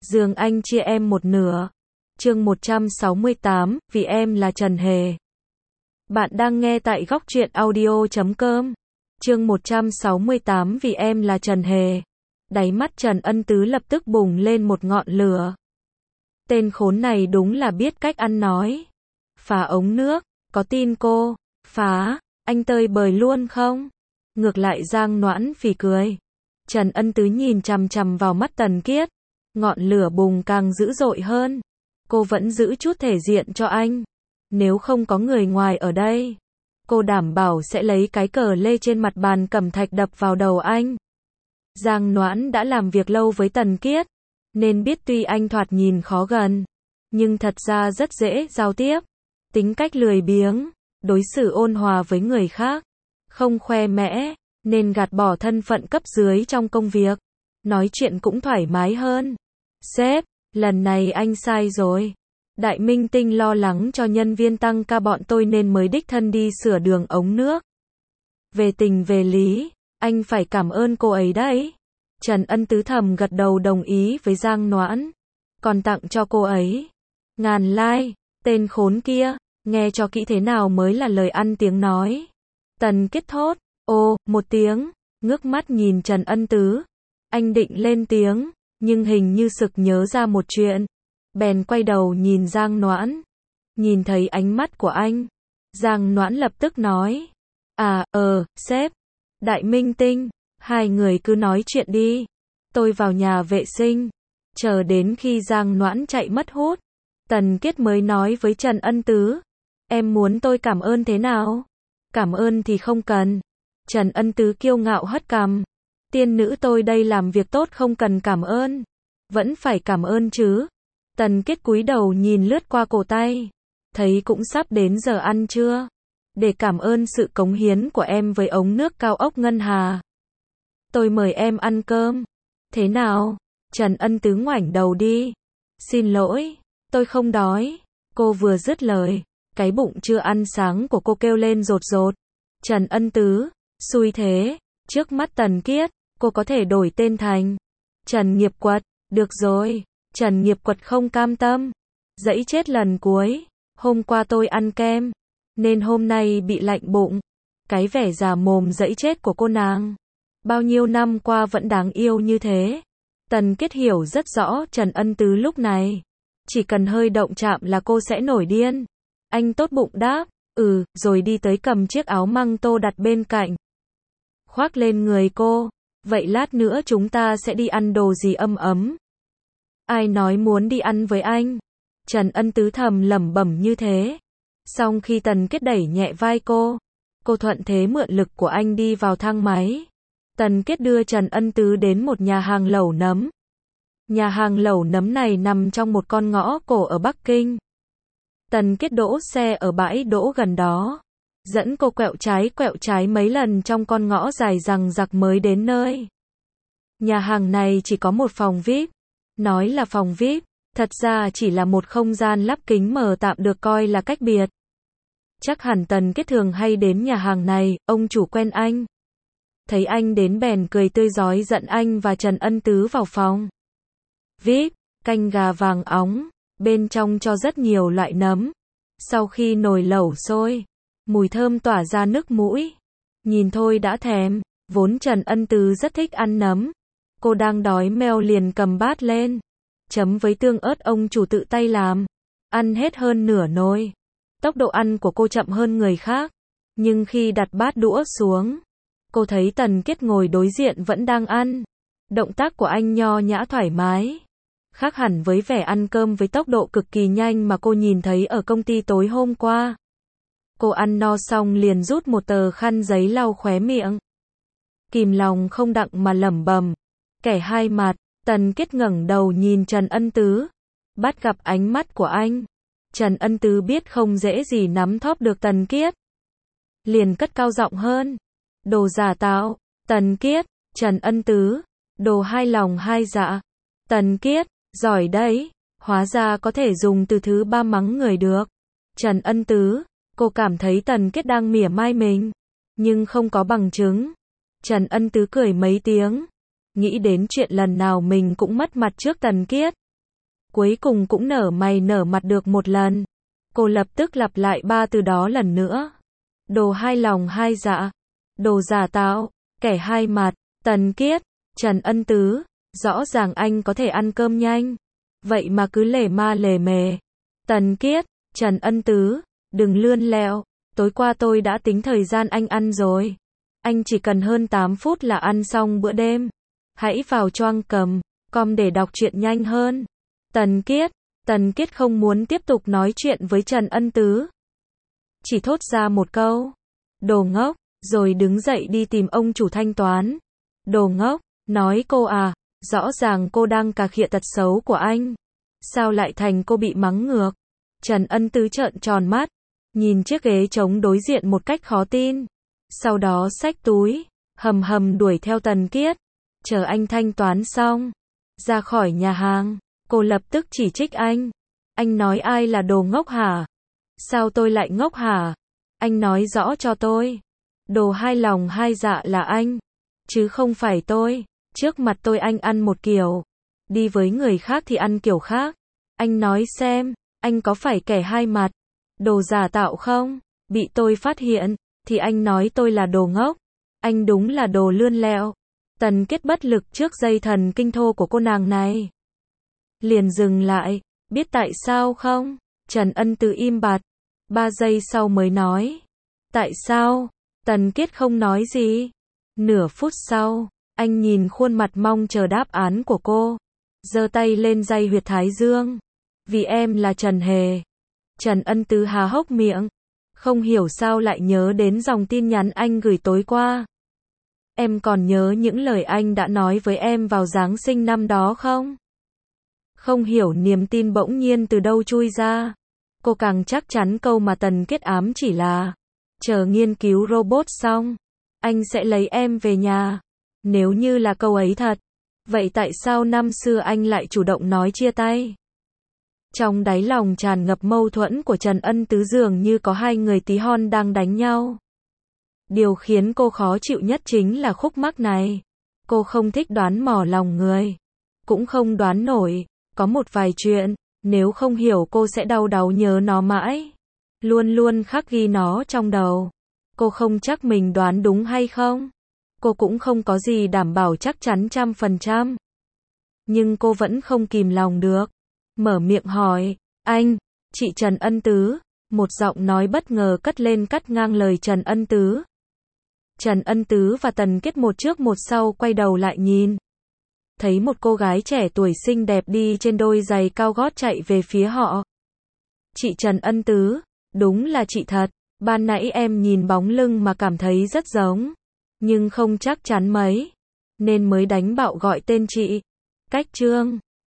giường anh chia em một nửa. Chương 168, vì em là Trần Hề. Bạn đang nghe tại góc truyện audio.com. Chương 168, vì em là Trần Hề. Đáy mắt Trần Ân Tứ lập tức bùng lên một ngọn lửa. Tên khốn này đúng là biết cách ăn nói. Phá ống nước, có tin cô phá, anh tơi bời luôn không? Ngược lại Giang Noãn phì cười. Trần Ân Tứ nhìn chằm chằm vào mắt Tần Kiết. Ngọn lửa bùng càng dữ dội hơn. Cô vẫn giữ chút thể diện cho anh. Nếu không có người ngoài ở đây, cô đảm bảo sẽ lấy cái cờ lê trên mặt bàn cẩm thạch đập vào đầu anh. Giang Noãn đã làm việc lâu với Tần Kiết, nên biết tuy anh thoạt nhìn khó gần, nhưng thật ra rất dễ giao tiếp. Tính cách lười biếng, đối xử ôn hòa với người khác, không khoe mẽ, nên gạt bỏ thân phận cấp dưới trong công việc. Nói chuyện cũng thoải mái hơn. Sếp, lần này anh sai rồi. Đại minh tinh lo lắng cho nhân viên tăng ca bọn tôi nên mới đích thân đi sửa đường ống nước. Về tình về lý, anh phải cảm ơn cô ấy đấy. Trần Ân Tứ thầm gật đầu đồng ý với Giang Noãn. Còn tặng cho cô ấy 1000 like, tên khốn kia, nghe cho kỹ thế nào mới là lời ăn tiếng nói. Tần Kiết thốt, ô, một tiếng, ngước mắt nhìn Trần Ân Tứ. Anh định lên tiếng, nhưng hình như sực nhớ ra một chuyện. Bèn quay đầu nhìn Giang Noãn. Nhìn thấy ánh mắt của anh, Giang Noãn lập tức nói. Sếp, đại minh tinh, hai người cứ nói chuyện đi. Tôi vào nhà vệ sinh. Chờ đến khi Giang Noãn chạy mất hút, Tần Kiết mới nói với Trần Ân Tứ. Em muốn tôi cảm ơn thế nào? Cảm ơn thì không cần. Trần Ân Tứ kiêu ngạo hất cằm. Tiên nữ tôi đây làm việc tốt không cần cảm ơn. Vẫn phải cảm ơn chứ. Tần Kiết cúi đầu nhìn lướt qua cổ tay. Thấy cũng sắp đến giờ ăn trưa. Để cảm ơn sự cống hiến của em với ống nước cao ốc Ngân Hà, tôi mời em ăn cơm. Thế nào? Trần Ân Tứ ngoảnh đầu đi. Xin lỗi, tôi không đói. Cô vừa dứt lời, cái bụng chưa ăn sáng của cô kêu lên rột rột. Trần Ân Tứ, xui thế. Trước mắt Tần Kiết, cô có thể đổi tên thành Trần Nghiệp Quật. Được rồi. Trần Nghiệp Quật không cam tâm. Dẫy chết lần cuối. Hôm qua tôi ăn kem, nên hôm nay bị lạnh bụng. Cái vẻ già mồm dẫy chết của cô nàng, bao nhiêu năm qua vẫn đáng yêu như thế. Tần Kiết hiểu rất rõ Trần Ân Tứ lúc này. Chỉ cần hơi động chạm là cô sẽ nổi điên. Anh tốt bụng đáp, rồi đi tới cầm chiếc áo măng tô đặt bên cạnh. Khoác lên người cô. Vậy lát nữa chúng ta sẽ đi ăn đồ gì ấm ấm? Ai nói muốn đi ăn với anh? Trần Ân Tứ thầm lẩm bẩm như thế. Xong khi Tần Kiết đẩy nhẹ vai cô thuận thế mượn lực của anh đi vào thang máy. Tần Kiết đưa Trần Ân Tứ đến một nhà hàng lẩu nấm. Nhà hàng lẩu nấm này nằm trong một con ngõ cổ ở Bắc Kinh. Tần Kiết đỗ xe ở bãi đỗ gần đó, dẫn cô quẹo trái mấy lần trong con ngõ dài rằng rặc mới đến nơi. Nhà hàng này chỉ có một phòng VIP. Nói là phòng VIP, thật ra chỉ là một không gian lắp kính mờ tạm được coi là cách biệt. Chắc hẳn Tần Kiết thường hay đến nhà hàng này, ông chủ quen anh. Thấy anh đến bèn cười tươi rói dẫn anh và Trần Ân Tứ vào phòng VIP, canh gà vàng óng, bên trong cho rất nhiều loại nấm. Sau khi nồi lẩu sôi, mùi thơm tỏa ra nước mũi. Nhìn thôi đã thèm, vốn Trần Ân Tứ rất thích ăn nấm. Cô đang đói meo liền cầm bát lên, chấm với tương ớt ông chủ tự tay làm. Ăn hết hơn nửa nồi. Tốc độ ăn của cô chậm hơn người khác. Nhưng khi đặt bát đũa xuống, cô thấy Tần Kiết ngồi đối diện vẫn đang ăn. Động tác của anh nho nhã thoải mái. Khác hẳn với vẻ ăn cơm với tốc độ cực kỳ nhanh mà cô nhìn thấy ở công ty tối hôm qua. Cô ăn no xong liền rút một tờ khăn giấy lau khóe miệng. Kìm lòng không đặng mà lẩm bẩm. Kẻ hai mặt. Tần Kiết ngẩng đầu nhìn Trần Ân Tứ. Bắt gặp ánh mắt của anh, Trần Ân Tứ biết không dễ gì nắm thóp được Tần Kiết. Liền cất cao giọng hơn. Đồ giả tạo. Tần Kiết. Trần Ân Tứ. Đồ hai lòng hai dạ. Tần Kiết. Giỏi đấy. Hóa ra có thể dùng từ thứ ba mắng người được. Trần Ân Tứ. Cô cảm thấy Tần Kiết đang mỉa mai mình, nhưng không có bằng chứng. Trần Ân Tứ cười mấy tiếng. Nghĩ đến chuyện lần nào mình cũng mất mặt trước Tần Kiết. cuối cùng cũng nở mày nở mặt được một lần. Cô lập tức lặp lại ba từ đó lần nữa. Đồ hai lòng hai dạ, đồ giả tạo, kẻ hai mặt, Tần Kiết, Trần Ân Tứ, rõ ràng anh có thể ăn cơm nhanh, vậy mà cứ lề ma lề mề. Tần Kiết, Trần Ân Tứ, đừng lươn lẹo, tối qua tôi đã tính thời gian anh ăn rồi. Anh chỉ cần hơn 8 phút là ăn xong bữa đêm. Hãy vào choang cầm, com để đọc truyện nhanh hơn. Tần Kiết không muốn tiếp tục nói chuyện với Trần Ân Tứ. Chỉ thốt ra một câu, đồ ngốc, rồi đứng dậy đi tìm ông chủ thanh toán. Đồ ngốc, nói cô à, rõ ràng cô đang cà khịa tật xấu của anh. Sao lại thành cô bị mắng ngược? Trần Ân Tứ trợn tròn mắt, nhìn chiếc ghế trống đối diện một cách khó tin. Sau đó xách túi, hầm hầm đuổi theo Tần Kiết. Chờ anh thanh toán xong, ra khỏi nhà hàng, cô lập tức chỉ trích anh. Anh nói ai là đồ ngốc hả? Sao tôi lại ngốc hả? Anh nói rõ cho tôi. Đồ hai lòng hai dạ là anh, chứ không phải tôi. Trước mặt tôi anh ăn một kiểu, đi với người khác thì ăn kiểu khác. Anh nói xem, anh có phải kẻ hai mặt, đồ giả tạo không? Bị tôi phát hiện, thì anh nói tôi là đồ ngốc. Anh đúng là đồ lươn lẹo. Tần Kiết bất lực trước dây thần kinh thô của cô nàng này. Liền dừng lại, biết tại sao không? Trần Ân Tứ im bặt, 3 giây sau mới nói. Tại sao? Tần Kiết không nói gì. Nửa phút sau, anh nhìn khuôn mặt mong chờ đáp án của cô, giơ tay lên day huyệt thái dương. Vì em là Trần Hề. Trần Ân Tứ há hốc miệng, không hiểu sao lại nhớ đến dòng tin nhắn anh gửi tối qua. Em còn nhớ những lời anh đã nói với em vào Giáng sinh năm đó không? Không hiểu niềm tin bỗng nhiên từ đâu chui ra. Cô càng chắc chắn câu mà Tần Kiết ám chỉ là, chờ nghiên cứu robot xong, anh sẽ lấy em về nhà. Nếu như là câu ấy thật, vậy tại sao năm xưa anh lại chủ động nói chia tay? Trong đáy lòng tràn ngập mâu thuẫn của Trần Ân Tứ, dường như có hai người tí hon đang đánh nhau. Điều khiến cô khó chịu nhất chính là khúc mắc này. Cô không thích đoán mò lòng người, cũng không đoán nổi. Có một vài chuyện, nếu không hiểu cô sẽ đau đáu nhớ nó mãi. Luôn luôn khắc ghi nó trong đầu. Cô không chắc mình đoán đúng hay không. Cô cũng không có gì đảm bảo chắc chắn 100%. Nhưng cô vẫn không kìm lòng được. Mở miệng hỏi, anh, chị Trần Ân Tứ. Một giọng nói bất ngờ cất lên cắt ngang lời Trần Ân Tứ. Trần Ân Tứ và Tần Kiết một trước một sau quay đầu lại nhìn. Thấy một cô gái trẻ tuổi xinh đẹp đi trên đôi giày cao gót chạy về phía họ. Chị Trần Ân Tứ, đúng là chị thật. Ban nãy em nhìn bóng lưng mà cảm thấy rất giống, nhưng không chắc chắn mấy, nên mới đánh bạo gọi tên chị. Cách chương